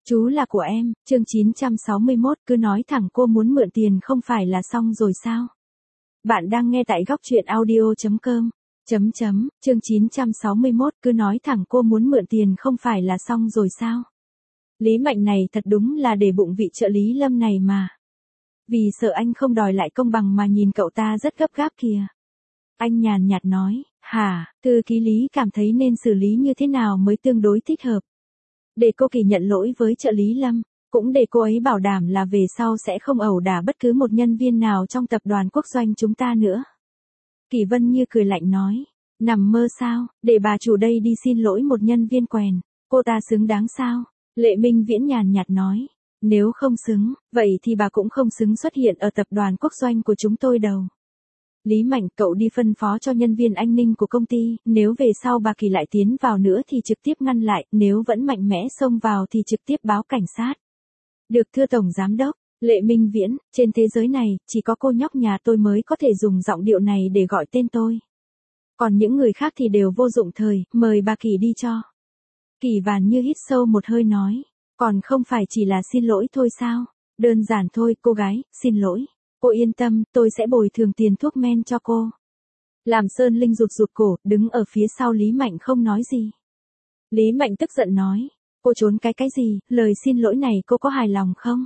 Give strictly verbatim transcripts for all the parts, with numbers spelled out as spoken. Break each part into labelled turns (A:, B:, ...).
A: Chú là của em, chương chín trăm sáu mươi mốt, cứ nói thẳng cô muốn mượn tiền không phải là xong rồi sao? Bạn đang nghe tại góc truyện audio chấm com. Chấm chấm, chương chín trăm sáu mươi mốt, cứ nói thẳng cô muốn mượn tiền không phải là xong rồi sao? Lý Mạnh này thật đúng là để bụng vị trợ lý Lâm này mà. Vì sợ anh không đòi lại công bằng mà nhìn cậu ta rất gấp gáp kìa. Anh nhàn nhạt nói, hả, thư ký Lý cảm thấy nên xử lý như thế nào mới tương đối thích hợp. Để cô Kỳ nhận lỗi với trợ lý Lâm, cũng để cô ấy bảo đảm là về sau sẽ không ẩu đả bất cứ một nhân viên nào trong tập đoàn quốc doanh chúng ta nữa. Kỳ Vân Như cười lạnh nói, nằm mơ sao, để bà chủ đây đi xin lỗi một nhân viên quèn, cô ta xứng đáng sao? Lệ Minh Viễn nhàn nhạt nói, nếu không xứng, vậy thì bà cũng không xứng xuất hiện ở tập đoàn quốc doanh của chúng tôi đâu. Lý Mạnh, cậu đi phân phó cho nhân viên an ninh của công ty, nếu về sau bà Kỳ lại tiến vào nữa thì trực tiếp ngăn lại, nếu vẫn mạnh mẽ xông vào thì trực tiếp báo cảnh sát. Được thưa Tổng Giám Đốc, Lệ Minh Viễn, trên thế giới này, chỉ có cô nhóc nhà tôi mới có thể dùng giọng điệu này để gọi tên tôi. Còn những người khác thì đều vô dụng thời, mời bà Kỳ đi cho. Kỳ Vàn Như hít sâu một hơi nói, còn không phải chỉ là xin lỗi thôi sao? Đơn giản thôi, cô gái, xin lỗi. Cô yên tâm, tôi sẽ bồi thường tiền thuốc men cho cô. Làm Sơn Linh rụt rụt cổ, đứng ở phía sau Lý Mạnh không nói gì. Lý Mạnh tức giận nói, cô trốn cái cái gì, lời xin lỗi này cô có hài lòng không?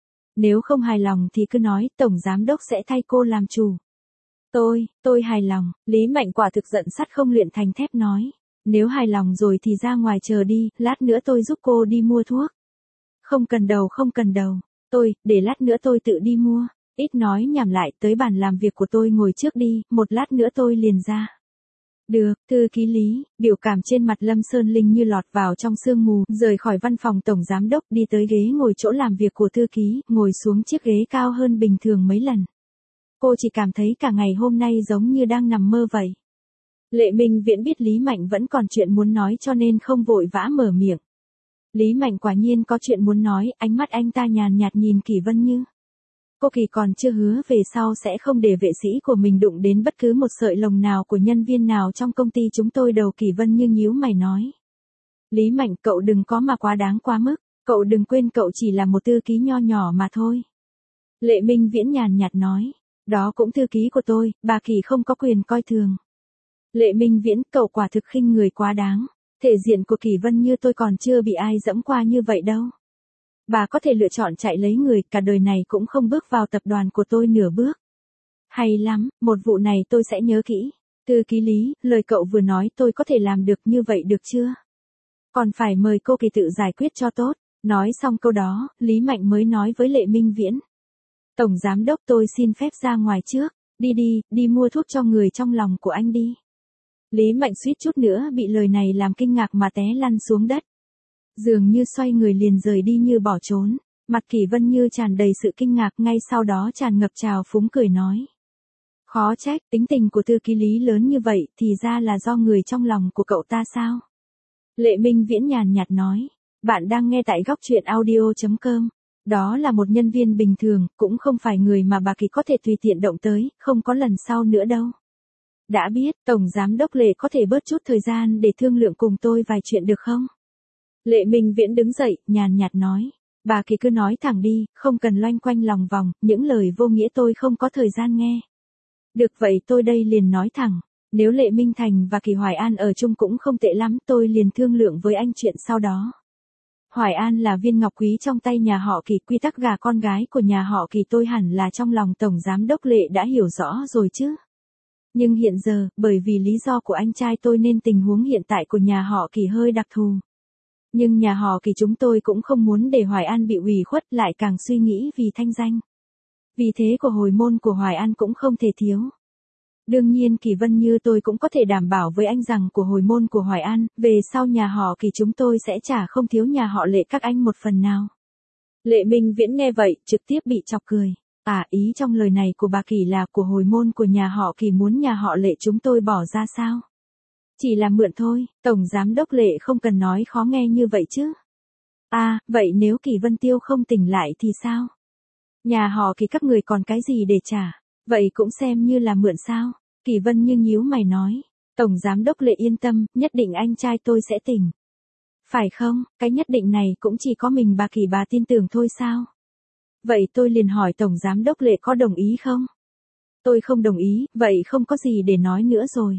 A: Nếu không hài lòng thì cứ nói, Tổng Giám Đốc sẽ thay cô làm chủ. Tôi, tôi hài lòng, Lý Mạnh quả thực giận sắt không luyện thành thép nói. Nếu hài lòng rồi thì ra ngoài chờ đi, lát nữa tôi giúp cô đi mua thuốc. Không cần đầu không cần đầu, tôi, để lát nữa tôi tự đi mua. Ít nói nhảm lại, tới bàn làm việc của tôi ngồi trước đi, một lát nữa tôi liền ra. Được, thư ký Lý, biểu cảm trên mặt Lâm Sơn Linh như lọt vào trong sương mù, rời khỏi văn phòng Tổng Giám Đốc đi tới ghế ngồi chỗ làm việc của thư ký, ngồi xuống chiếc ghế cao hơn bình thường mấy lần. Cô chỉ cảm thấy cả ngày hôm nay giống như đang nằm mơ vậy. Lệ Minh Viễn biết Lý Mạnh vẫn còn chuyện muốn nói cho nên không vội vã mở miệng. Lý Mạnh quả nhiên có chuyện muốn nói, ánh mắt anh ta nhàn nhạt nhìn Kỳ Vân Như. Cô Kỳ còn chưa hứa về sau sẽ không để vệ sĩ của mình đụng đến bất cứ một sợi lông nào của nhân viên nào trong công ty chúng tôi đâu. Kỳ Vân Như nhíu mày nói. Lý Mạnh, cậu đừng có mà quá đáng quá mức, cậu đừng quên cậu chỉ là một thư ký nho nhỏ mà thôi. Lệ Minh Viễn nhàn nhạt nói, đó cũng thư ký của tôi, bà Kỳ không có quyền coi thường. Lệ Minh Viễn, cậu quả thực khinh người quá đáng, thể diện của Kỳ Vân Như tôi còn chưa bị ai dẫm qua như vậy đâu. Bà có thể lựa chọn chạy lấy người, cả đời này cũng không bước vào tập đoàn của tôi nửa bước. Hay lắm, một vụ này tôi sẽ nhớ kỹ. Thư ký Lý, lời cậu vừa nói tôi có thể làm được như vậy được chưa? Còn phải mời cô Kỳ tự giải quyết cho tốt. Nói xong câu đó, Lý Mạnh mới nói với Lệ Minh Viễn. Tổng Giám Đốc, tôi xin phép ra ngoài trước, đi đi, đi mua thuốc cho người trong lòng của anh đi. Lý Mạnh suýt chút nữa bị lời này làm kinh ngạc mà té lăn xuống đất. Dường như xoay người liền rời đi như bỏ trốn, mặt Kỳ Vân Như tràn đầy sự kinh ngạc, ngay sau đó tràn ngập trào phúng cười nói. Khó trách, tính tình của thư ký Lý lớn như vậy thì ra là do người trong lòng của cậu ta sao? Lệ Minh Viễn nhàn nhạt nói, bạn đang nghe tại góc truyện audio chấm com. Đó là một nhân viên bình thường, cũng không phải người mà bà Kỳ có thể tùy tiện động tới, không có lần sau nữa đâu. Đã biết, Tổng Giám Đốc Lệ có thể bớt chút thời gian để thương lượng cùng tôi vài chuyện được không? Lệ Minh Viễn đứng dậy, nhàn nhạt nói, bà Kỳ cứ nói thẳng đi, không cần loanh quanh lòng vòng, những lời vô nghĩa tôi không có thời gian nghe. Được vậy tôi đây liền nói thẳng, nếu Lệ Minh Thành và Kỳ Hoài An ở chung cũng không tệ lắm, tôi liền thương lượng với anh chuyện sau đó. Hoài An là viên ngọc quý trong tay nhà họ Kỳ, quy tắc gả con gái của nhà họ Kỳ tôi hẳn là trong lòng Tổng Giám Đốc Lệ đã hiểu rõ rồi chứ. Nhưng hiện giờ, bởi vì lý do của anh trai tôi nên tình huống hiện tại của nhà họ Kỳ hơi đặc thù. Nhưng nhà họ Kỳ chúng tôi cũng không muốn để Hoài An bị ủy khuất, lại càng suy nghĩ vì thanh danh. Vì thế của hồi môn của Hoài An cũng không thể thiếu. Đương nhiên Kỳ Vân Như tôi cũng có thể đảm bảo với anh rằng của hồi môn của Hoài An, về sau nhà họ Kỳ chúng tôi sẽ chả không thiếu nhà họ Lệ các anh một phần nào. Lệ Minh Viễn nghe vậy, trực tiếp bị chọc cười. À, ý trong lời này của bà Kỳ là của hồi môn của nhà họ Kỳ muốn nhà họ Lệ chúng tôi bỏ ra sao? Chỉ là mượn thôi, Tổng Giám Đốc Lệ không cần nói khó nghe như vậy chứ. À, vậy nếu Kỳ Vân Tiêu không tỉnh lại thì sao? Nhà họ Kỳ các người còn cái gì để trả? Vậy cũng xem như là mượn sao? Kỳ Vân Như nhíu mày nói. Tổng Giám Đốc Lệ yên tâm, nhất định anh trai tôi sẽ tỉnh. Phải không, cái nhất định này cũng chỉ có mình bà Kỳ bà tin tưởng thôi sao? Vậy tôi liền hỏi Tổng Giám đốc Lệ có đồng ý không? Tôi không đồng ý, vậy không có gì để nói nữa rồi.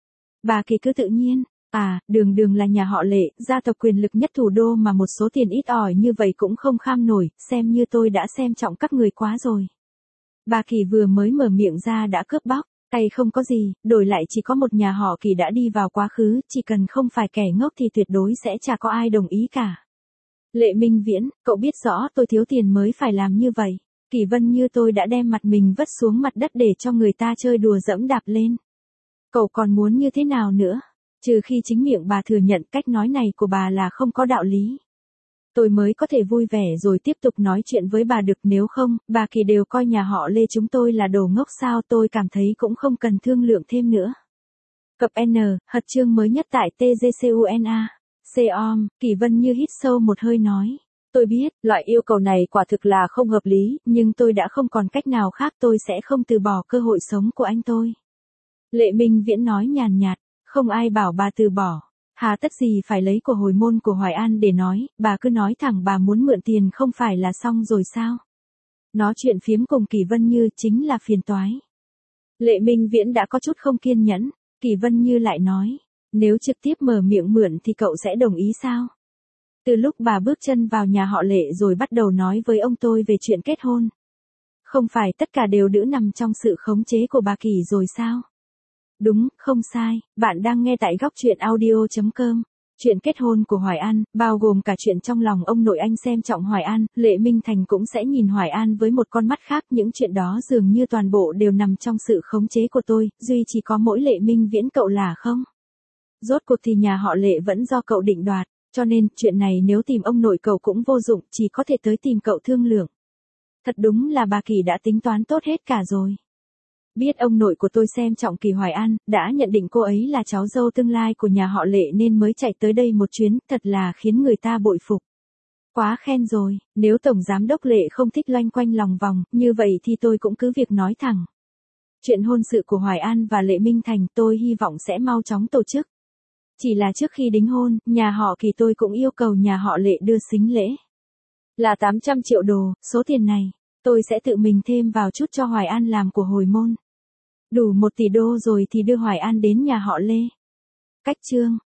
A: Bà Kỳ cứ tự nhiên, à, Đường Đường là nhà họ Lệ, gia tộc quyền lực nhất thủ đô mà một số tiền ít ỏi như vậy cũng không kham nổi, xem như tôi đã xem trọng các người quá rồi. Bà Kỳ vừa mới mở miệng ra đã cướp bóc, tay không có gì, đổi lại chỉ có một nhà họ Kỳ đã đi vào quá khứ, chỉ cần không phải kẻ ngốc thì tuyệt đối sẽ chả có ai đồng ý cả. Lệ Minh Viễn, cậu biết rõ tôi thiếu tiền mới phải làm như vậy. Kỳ Vân Như tôi đã đem mặt mình vứt xuống mặt đất để cho người ta chơi đùa dẫm đạp lên. Cậu còn muốn như thế nào nữa? Trừ khi chính miệng bà thừa nhận cách nói này của bà là không có đạo lý. Tôi mới có thể vui vẻ rồi tiếp tục nói chuyện với bà được, nếu không, bà Kỳ đều coi nhà họ Lê chúng tôi là đồ ngốc sao, tôi cảm thấy cũng không cần thương lượng thêm nữa. Cập N, hật chương mới nhất tại tê giê xê u en a. Xeom, Kỳ Vân Như hít sâu một hơi nói. Tôi biết, loại yêu cầu này quả thực là không hợp lý, nhưng tôi đã không còn cách nào khác, tôi sẽ không từ bỏ cơ hội sống của anh tôi. Lệ Minh Viễn nói nhàn nhạt, không ai bảo bà từ bỏ. Hà tất gì phải lấy của hồi môn của Hoài An để nói, bà cứ nói thẳng bà muốn mượn tiền không phải là xong rồi sao? Nói chuyện phiếm cùng Kỳ Vân Như chính là phiền toái. Lệ Minh Viễn đã có chút không kiên nhẫn, Kỳ Vân Như lại nói, nếu trực tiếp mở miệng mượn thì cậu sẽ đồng ý sao? Từ lúc bà bước chân vào nhà họ Lệ rồi bắt đầu nói với ông tôi về chuyện kết hôn. Không phải tất cả đều đữ nằm trong sự khống chế của bà Kỳ rồi sao? Đúng, không sai, bạn đang nghe tại góc truyện audio chấm com. Chuyện kết hôn của Hoài An, bao gồm cả chuyện trong lòng ông nội anh xem trọng Hoài An, Lệ Minh Thành cũng sẽ nhìn Hoài An với một con mắt khác, những chuyện đó dường như toàn bộ đều nằm trong sự khống chế của tôi, duy chỉ có mỗi Lệ Minh Viễn cậu là không. Rốt cuộc thì nhà họ Lệ vẫn do cậu định đoạt, cho nên chuyện này nếu tìm ông nội cậu cũng vô dụng, chỉ có thể tới tìm cậu thương lượng. Thật đúng là bà Kỳ đã tính toán tốt hết cả rồi. Biết ông nội của tôi xem trọng Kỳ Hoài An, đã nhận định cô ấy là cháu dâu tương lai của nhà họ Lệ nên mới chạy tới đây một chuyến, thật là khiến người ta bội phục. Quá khen rồi, nếu Tổng Giám đốc Lệ không thích loanh quanh lòng vòng, như vậy thì tôi cũng cứ việc nói thẳng. Chuyện hôn sự của Hoài An và Lệ Minh Thành tôi hy vọng sẽ mau chóng tổ chức. Chỉ là trước khi đính hôn, nhà họ Kỳ tôi cũng yêu cầu nhà họ Lệ đưa sính lễ. Là tám trăm triệu đô, số tiền này, tôi sẽ tự mình thêm vào chút cho Hoài An làm của hồi môn. Đủ một tỷ đô rồi thì đưa Hoài An đến nhà họ Lê. Cách chương,